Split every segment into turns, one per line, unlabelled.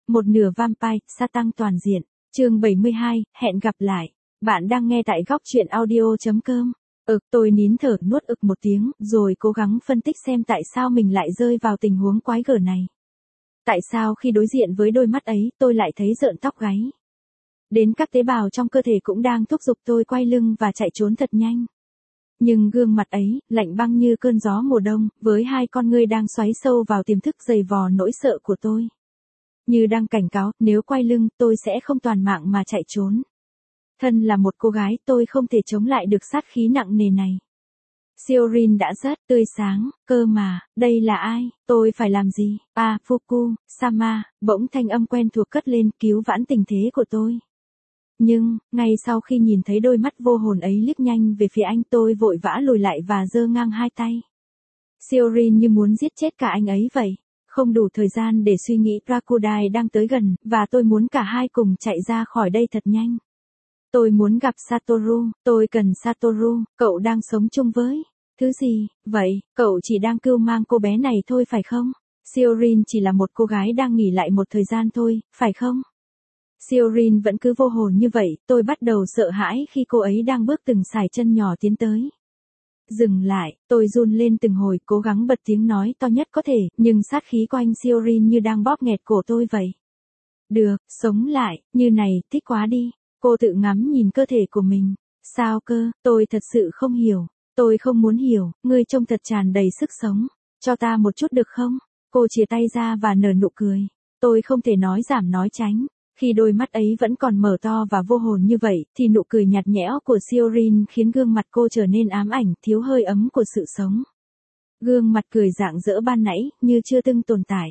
Một nửa vampire, sa tăng toàn diện. Chương 72, hẹn gặp lại. Bạn đang nghe tại góc truyện audio.com. Tôi nín thở nuốt một tiếng, rồi cố gắng phân tích xem tại sao mình lại rơi vào tình huống quái gở này. Tại sao khi đối diện với đôi mắt ấy, tôi lại thấy rợn tóc gáy. Đến các tế bào trong cơ thể cũng đang thúc giục tôi quay lưng và chạy trốn thật nhanh. Nhưng gương mặt ấy, lạnh băng như cơn gió mùa đông, với hai con ngươi đang xoáy sâu vào tiềm thức dày vò nỗi sợ của tôi. Như đang cảnh cáo, nếu quay lưng, tôi sẽ không toàn mạng mà chạy trốn. Thân là một cô gái, tôi không thể chống lại được sát khí nặng nề này. Siorin đã rất tươi sáng, cơ mà, đây là ai, tôi phải làm gì? Fuku, Sama, bỗng thanh âm quen thuộc cất lên cứu vãn tình thế của tôi. Nhưng, ngay sau khi nhìn thấy đôi mắt vô hồn ấy liếc nhanh về phía anh, tôi vội vã lùi lại và giơ ngang hai tay. Siorin như muốn giết chết cả anh ấy vậy. Không đủ thời gian để suy nghĩ, Crocodile đang tới gần, và tôi muốn cả hai cùng chạy ra khỏi đây thật nhanh. Tôi muốn gặp Satoru, tôi cần Satoru, cậu đang sống chung với thứ gì, vậy, cậu chỉ đang cưu mang cô bé này thôi phải không? Siorin chỉ là một cô gái đang nghỉ lại một thời gian thôi, phải không? Siorin vẫn cứ vô hồn như vậy, tôi bắt đầu sợ hãi khi cô ấy đang bước từng sải chân nhỏ tiến tới. Dừng lại, tôi run lên từng hồi, cố gắng bật tiếng nói to nhất có thể, nhưng sát khí quanh Siorin như đang bóp nghẹt cổ tôi vậy. Được, sống lại, như này, thích quá đi. Cô tự ngắm nhìn cơ thể của mình. Sao cơ, tôi thật sự không hiểu. Tôi không muốn hiểu, ngươi trông thật tràn đầy sức sống. Cho ta một chút được không? Cô chìa tay ra và nở nụ cười. Tôi không thể nói giảm nói tránh. Khi đôi mắt ấy vẫn còn mở to và vô hồn như vậy, thì nụ cười nhạt nhẽo của Siorin khiến gương mặt cô trở nên ám ảnh, thiếu hơi ấm của sự sống. Gương mặt cười rạng rỡ ban nãy, như chưa từng tồn tại.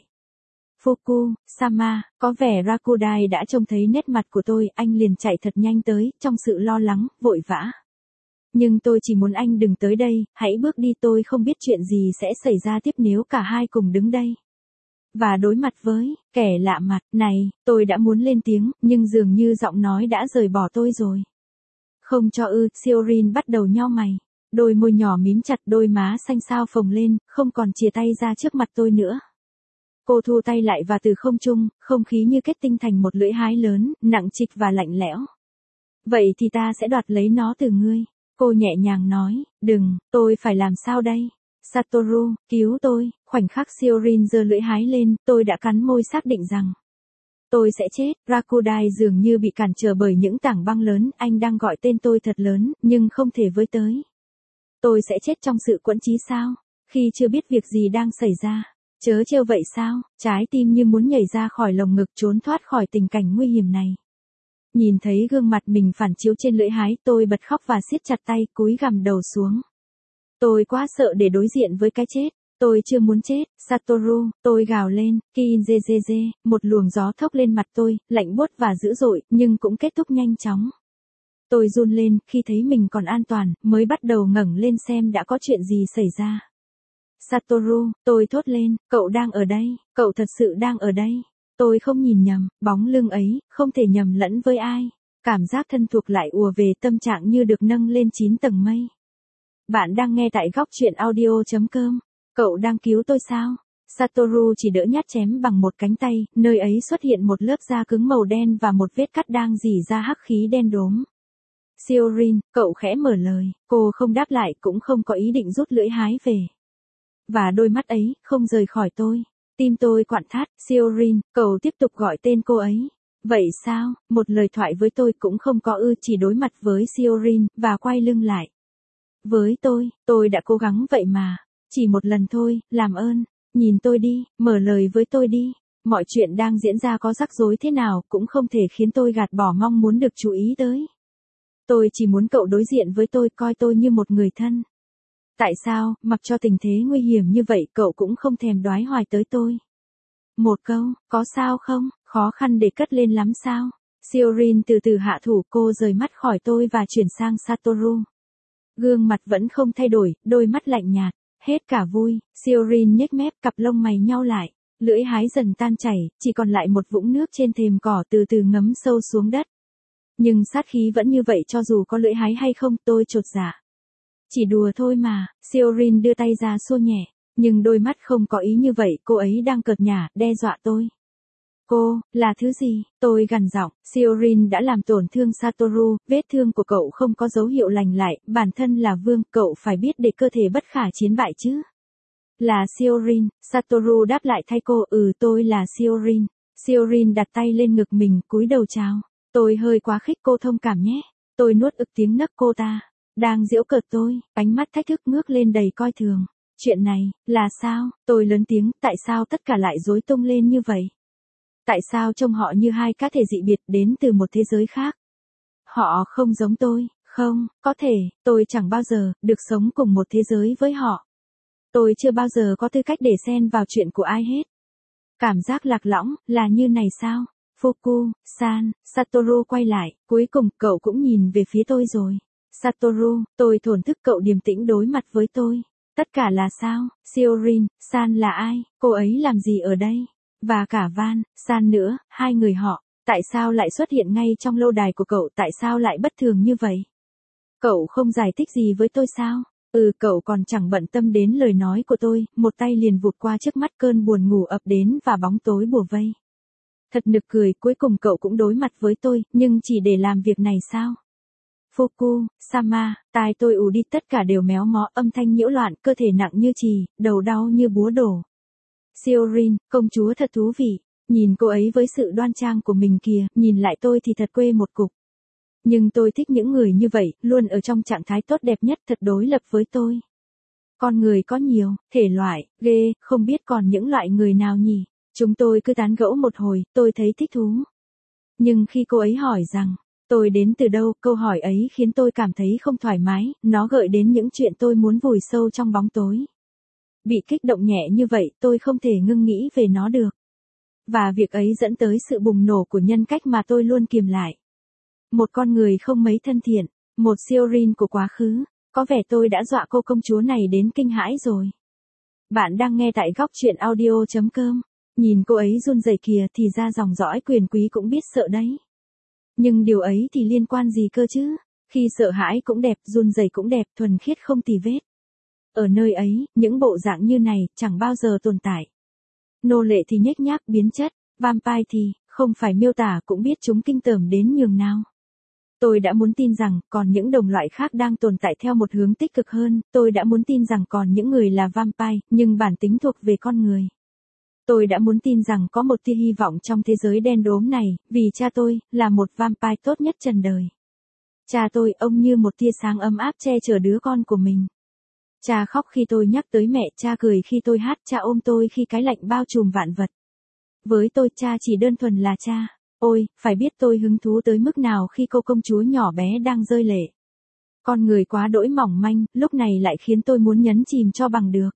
Fuku, Sama, có vẻ Rakudai đã trông thấy nét mặt của tôi, anh liền chạy thật nhanh tới, trong sự lo lắng, vội vã. Nhưng tôi chỉ muốn anh đừng tới đây, hãy bước đi, tôi không biết chuyện gì sẽ xảy ra tiếp nếu cả hai cùng đứng đây. Và đối mặt với kẻ lạ mặt này, tôi đã muốn lên tiếng, nhưng dường như giọng nói đã rời bỏ tôi rồi. Không cho Siorin bắt đầu nhau mày. Đôi môi nhỏ mím chặt, đôi má xanh xao phồng lên, không còn chìa tay ra trước mặt tôi nữa. Cô thu tay lại và từ không trung, không khí như kết tinh thành một lưỡi hái lớn, nặng trịch và lạnh lẽo. Vậy thì ta sẽ đoạt lấy nó từ ngươi. Cô nhẹ nhàng nói, đừng, tôi phải làm sao đây? Satoru, cứu tôi. Khoảnh khắc Siorin giơ lưỡi hái lên, tôi đã cắn môi xác định rằng tôi sẽ chết. Rakudai dường như bị cản trở bởi những tảng băng lớn, anh đang gọi tên tôi thật lớn, nhưng không thể với tới. Tôi sẽ chết trong sự quẫn trí sao? Khi chưa biết việc gì đang xảy ra. Chớ trêu vậy sao? Trái tim như muốn nhảy ra khỏi lồng ngực trốn thoát khỏi tình cảnh nguy hiểm này. Nhìn thấy gương mặt mình phản chiếu trên lưỡi hái, tôi bật khóc và siết chặt tay, cúi gằm đầu xuống. Tôi quá sợ để đối diện với cái chết. Tôi chưa muốn chết, Satoru, tôi gào lên, Kinjeze, một luồng gió thốc lên mặt tôi, lạnh buốt và dữ dội, nhưng cũng kết thúc nhanh chóng. Tôi run lên, khi thấy mình còn an toàn, mới bắt đầu ngẩng lên xem đã có chuyện gì xảy ra. Satoru, tôi thốt lên, cậu đang ở đây, cậu thật sự đang ở đây. Tôi không nhìn nhầm, bóng lưng ấy, không thể nhầm lẫn với ai. Cảm giác thân thuộc lại ùa về, tâm trạng như được nâng lên 9 tầng mây. Bạn đang nghe tại góc truyện audio.com. Cậu đang cứu tôi sao? Satoru chỉ đỡ nhát chém bằng một cánh tay, nơi ấy xuất hiện một lớp da cứng màu đen và một vết cắt đang rỉ ra hắc khí đen đốm. Siorin, cậu khẽ mở lời, cô không đáp lại, cũng không có ý định rút lưỡi hái về. Và đôi mắt ấy, không rời khỏi tôi. Tim tôi quặn thắt, Siorin, cậu tiếp tục gọi tên cô ấy. Vậy sao, một lời thoại với tôi cũng không có chỉ đối mặt với Siorin, và quay lưng lại. Với tôi đã cố gắng vậy mà. Chỉ một lần thôi, làm ơn, nhìn tôi đi, mở lời với tôi đi. Mọi chuyện đang diễn ra có rắc rối thế nào cũng không thể khiến tôi gạt bỏ mong muốn được chú ý tới. Tôi chỉ muốn cậu đối diện với tôi, coi tôi như một người thân. Tại sao, mặc cho tình thế nguy hiểm như vậy, cậu cũng không thèm đoái hoài tới tôi? Một câu, có sao không, khó khăn để cất lên lắm sao? Siorin từ từ hạ thủ, cô rời mắt khỏi tôi và chuyển sang Satoru. Gương mặt vẫn không thay đổi, đôi mắt lạnh nhạt, hết cả vui. Siorin nhếch mép, cặp lông mày nhau lại, lưỡi hái dần tan chảy, chỉ còn lại một vũng nước trên thềm cỏ từ từ ngấm sâu xuống đất. Nhưng sát khí vẫn như vậy cho dù có lưỡi hái hay không, tôi chột dạ. Chỉ đùa thôi mà, Siorin đưa tay ra xua nhẹ, nhưng đôi mắt không có ý như vậy, cô ấy đang cợt nhả, đe dọa tôi. Cô, là thứ gì? Tôi gằn giọng, Siorin đã làm tổn thương Satoru, vết thương của cậu không có dấu hiệu lành lại, bản thân là vương, cậu phải biết để cơ thể bất khả chiến bại chứ. Là Siorin, Satoru đáp lại thay cô, tôi là Siorin. Siorin đặt tay lên ngực mình, cúi đầu chào. Tôi hơi quá khích, cô thông cảm nhé. Tôi nuốt ực tiếng nấc cô ta. Đang giễu cợt tôi, ánh mắt thách thức ngước lên đầy coi thường. Chuyện này, là sao? Tôi lớn tiếng, tại sao tất cả lại rối tung lên như vậy? Tại sao trông họ như hai cá thể dị biệt đến từ một thế giới khác? Họ không giống tôi, không, có thể, tôi chẳng bao giờ được sống cùng một thế giới với họ. Tôi chưa bao giờ có tư cách để xen vào chuyện của ai hết. Cảm giác lạc lõng, là như này sao? Fuku-san, Satoru quay lại, cuối cùng cậu cũng nhìn về phía tôi rồi. Satoru, tôi thổn thức, cậu điềm tĩnh đối mặt với tôi. Tất cả là sao? Siorin-san là ai? Cô ấy làm gì ở đây? Và cả Van-san nữa, hai người họ, tại sao lại xuất hiện ngay trong lâu đài của cậu, tại sao lại bất thường như vậy? Cậu không giải thích gì với tôi sao? Cậu còn chẳng bận tâm đến lời nói của tôi, một tay liền vụt qua trước mắt, cơn buồn ngủ ập đến và bóng tối bủa vây. Thật nực cười, cuối cùng cậu cũng đối mặt với tôi, nhưng chỉ để làm việc này sao? Fuku-sama, tai tôi ù đi, tất cả đều méo mó, âm thanh nhiễu loạn, cơ thể nặng như chì, đầu đau như búa đổ. Siorin, công chúa thật thú vị, nhìn cô ấy với sự đoan trang của mình kìa, nhìn lại tôi thì thật quê một cục. Nhưng tôi thích những người như vậy, luôn ở trong trạng thái tốt đẹp nhất, thật đối lập với tôi. Con người có nhiều thể loại, ghê, không biết còn những loại người nào nhỉ? Chúng tôi cứ tán gẫu một hồi, tôi thấy thích thú. Nhưng khi cô ấy hỏi rằng, tôi đến từ đâu, câu hỏi ấy khiến tôi cảm thấy không thoải mái, nó gợi đến những chuyện tôi muốn vùi sâu trong bóng tối. Bị kích động nhẹ như vậy, tôi không thể ngưng nghĩ về nó được. Và việc ấy dẫn tới sự bùng nổ của nhân cách mà tôi luôn kiềm lại. Một con người không mấy thân thiện, một Siorin của quá khứ, có vẻ tôi đã dọa cô công chúa này đến kinh hãi rồi. Bạn đang nghe tại góc truyện audio.com. Nhìn cô ấy run rẩy kìa, thì ra dòng dõi quyền quý cũng biết sợ đấy. Nhưng điều ấy thì liên quan gì cơ chứ? Khi sợ hãi cũng đẹp, run rẩy cũng đẹp, thuần khiết không tì vết. Ở nơi ấy, những bộ dạng như này chẳng bao giờ tồn tại. Nô lệ thì nhếch nhác biến chất, vampire thì không phải miêu tả cũng biết chúng kinh tởm đến nhường nào. Tôi đã muốn tin rằng còn những đồng loại khác đang tồn tại theo một hướng tích cực hơn, tôi đã muốn tin rằng còn những người là vampire, nhưng bản tính thuộc về con người. Tôi đã muốn tin rằng có một tia hy vọng trong thế giới đen đốm này, vì cha tôi là một vampire tốt nhất trần đời. Cha tôi, ông như một tia sáng ấm áp che chở đứa con của mình. Cha khóc khi tôi nhắc tới mẹ, cha cười khi tôi hát, cha ôm tôi khi cái lạnh bao trùm vạn vật. Với tôi, cha chỉ đơn thuần là cha. Ôi, phải biết tôi hứng thú tới mức nào khi cô công chúa nhỏ bé đang rơi lệ. Con người quá đỗi mỏng manh, lúc này lại khiến tôi muốn nhấn chìm cho bằng được.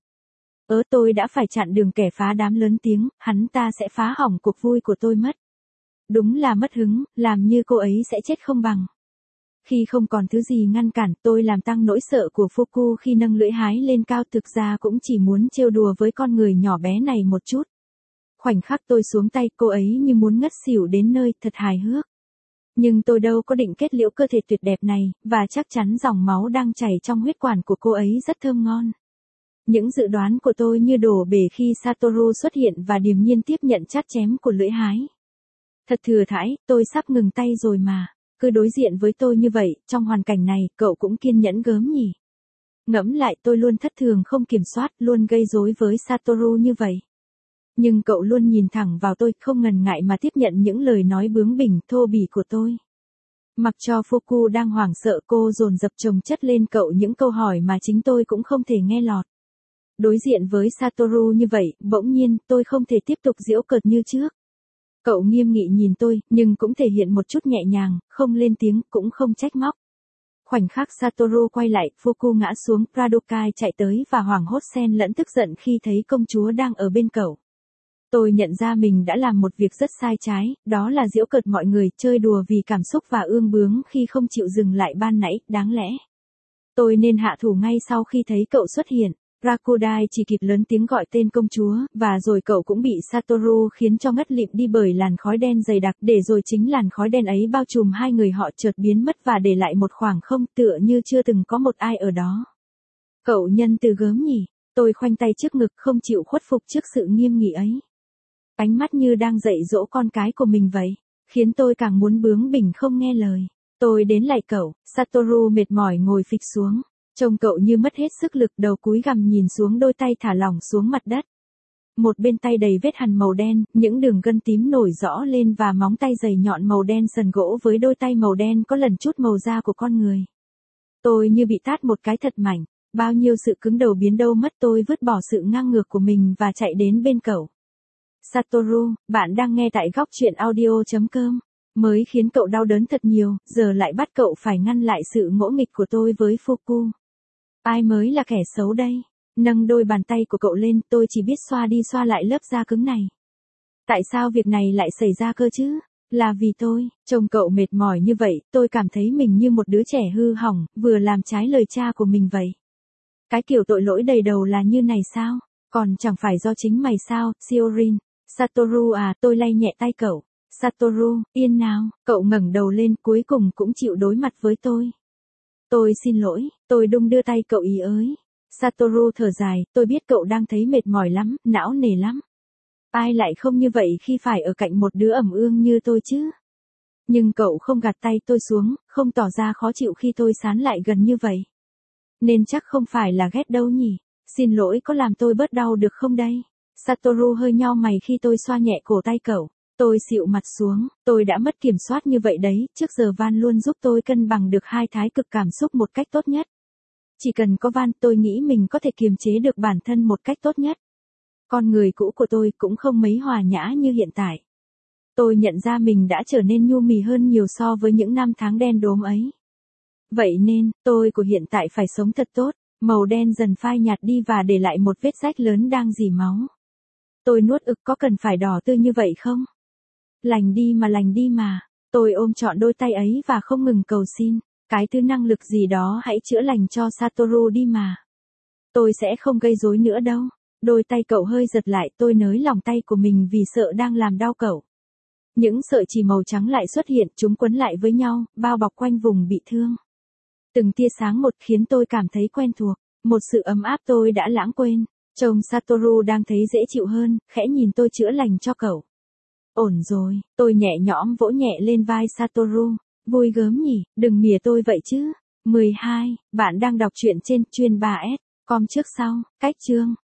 Tôi đã phải chặn đường kẻ phá đám lớn tiếng, hắn ta sẽ phá hỏng cuộc vui của tôi mất. Đúng là mất hứng, làm như cô ấy sẽ chết không bằng. Khi không còn thứ gì ngăn cản, tôi làm tăng nỗi sợ của Fuku khi nâng lưỡi hái lên cao, thực ra cũng chỉ muốn trêu đùa với con người nhỏ bé này một chút. Khoảnh khắc tôi xuống tay, cô ấy như muốn ngất xỉu đến nơi, thật hài hước. Nhưng tôi đâu có định kết liễu cơ thể tuyệt đẹp này, và chắc chắn dòng máu đang chảy trong huyết quản của cô ấy rất thơm ngon. Những dự đoán của tôi như đổ bể khi Satoru xuất hiện và điềm nhiên tiếp nhận chát chém của lưỡi hái. Thật thừa thãi, tôi sắp ngừng tay rồi mà. Cứ đối diện với tôi như vậy, trong hoàn cảnh này, cậu cũng kiên nhẫn gớm nhỉ. Ngẫm lại, tôi luôn thất thường không kiểm soát, luôn gây rối với Satoru như vậy. Nhưng cậu luôn nhìn thẳng vào tôi, không ngần ngại mà tiếp nhận những lời nói bướng bỉnh, thô bỉ của tôi. Mặc cho Fuku đang hoảng sợ, cô dồn dập chồng chất lên cậu những câu hỏi mà chính tôi cũng không thể nghe lọt. Đối diện với Satoru như vậy, bỗng nhiên, tôi không thể tiếp tục giễu cợt như trước. Cậu nghiêm nghị nhìn tôi, nhưng cũng thể hiện một chút nhẹ nhàng, không lên tiếng, cũng không trách móc. Khoảnh khắc Satoru quay lại, Fuku ngã xuống, Radokai chạy tới và hoảng hốt xen lẫn tức giận khi thấy công chúa đang ở bên cậu. Tôi nhận ra mình đã làm một việc rất sai trái, đó là giễu cợt mọi người, chơi đùa vì cảm xúc và ương bướng khi không chịu dừng lại ban nãy, đáng lẽ. Tôi nên hạ thủ ngay sau khi thấy cậu xuất hiện. Rakudai chỉ kịp lớn tiếng gọi tên công chúa, và rồi cậu cũng bị Satoru khiến cho ngất lịm đi bởi làn khói đen dày đặc, để rồi chính làn khói đen ấy bao trùm hai người họ chợt biến mất và để lại một khoảng không, tựa như chưa từng có một ai ở đó. Cậu nhân từ gớm nhỉ, tôi khoanh tay trước ngực không chịu khuất phục trước sự nghiêm nghị ấy. Ánh mắt như đang dạy dỗ con cái của mình vậy, khiến tôi càng muốn bướng bỉnh không nghe lời. Tôi đến lạy cậu, Satoru mệt mỏi ngồi phịch xuống. Trông cậu như mất hết sức lực, đầu cúi gằm nhìn xuống, đôi tay thả lỏng xuống mặt đất. Một bên tay đầy vết hằn màu đen, những đường gân tím nổi rõ lên và móng tay dày nhọn màu đen sần gỗ với đôi tay màu đen có lần chút màu da của con người. Tôi như bị tát một cái thật mạnh, bao nhiêu sự cứng đầu biến đâu mất, tôi vứt bỏ sự ngang ngược của mình và chạy đến bên cậu. Satoru, bạn đang nghe tại góc truyện audio.com. Mới khiến cậu đau đớn thật nhiều, giờ lại bắt cậu phải ngăn lại sự ngỗ nghịch của tôi với Fuku. Ai mới là kẻ xấu đây? Nâng đôi bàn tay của cậu lên, tôi chỉ biết xoa đi xoa lại lớp da cứng này. Tại sao việc này lại xảy ra cơ chứ? Là vì tôi, trông cậu mệt mỏi như vậy, tôi cảm thấy mình như một đứa trẻ hư hỏng, vừa làm trái lời cha của mình vậy. Cái kiểu tội lỗi đầy đầu là như này sao? Còn chẳng phải do chính mày sao, Shiorin? Satoru à, tôi lay nhẹ tay cậu. Satoru, yên nào, cậu ngẩng đầu lên, cuối cùng cũng chịu đối mặt với tôi. Tôi xin lỗi, tôi đung đưa tay cậu ý ới. Satoru thở dài, tôi biết cậu đang thấy mệt mỏi lắm, não nề lắm. Ai lại không như vậy khi phải ở cạnh một đứa ẩm ương như tôi chứ? Nhưng cậu không gạt tay tôi xuống, không tỏ ra khó chịu khi tôi sán lại gần như vậy. Nên chắc không phải là ghét đâu nhỉ? Xin lỗi, có làm tôi bớt đau được không đây? Satoru hơi nheo mày khi tôi xoa nhẹ cổ tay cậu. Tôi xịu mặt xuống, tôi đã mất kiểm soát như vậy đấy, trước giờ Van luôn giúp tôi cân bằng được hai thái cực cảm xúc một cách tốt nhất. Chỉ cần có Van, tôi nghĩ mình có thể kiềm chế được bản thân một cách tốt nhất. Con người cũ của tôi cũng không mấy hòa nhã như hiện tại. Tôi nhận ra mình đã trở nên nhu mì hơn nhiều so với những năm tháng đen đốm ấy. Vậy nên, tôi của hiện tại phải sống thật tốt, màu đen dần phai nhạt đi và để lại một vết rách lớn đang rỉ máu. Tôi nuốt ực, có cần phải đỏ tươi như vậy không? Lành đi mà. Tôi ôm trọn đôi tay ấy và không ngừng cầu xin. Cái thứ năng lực gì đó hãy chữa lành cho Satoru đi mà. Tôi sẽ không gây rối nữa đâu. Đôi tay cậu hơi giật lại, tôi nới lòng tay của mình vì sợ đang làm đau cậu. Những sợi chỉ màu trắng lại xuất hiện, chúng quấn lại với nhau, bao bọc quanh vùng bị thương. Từng tia sáng một khiến tôi cảm thấy quen thuộc, một sự ấm áp tôi đã lãng quên. Trông Satoru đang thấy dễ chịu hơn, khẽ nhìn tôi chữa lành cho cậu. Ổn rồi, tôi nhẹ nhõm vỗ nhẹ lên vai Satoru. Vui gớm nhỉ, đừng mỉa tôi vậy chứ. 12, bạn đang đọc truyện trên chuyên 3S, com trước sau, cách chương.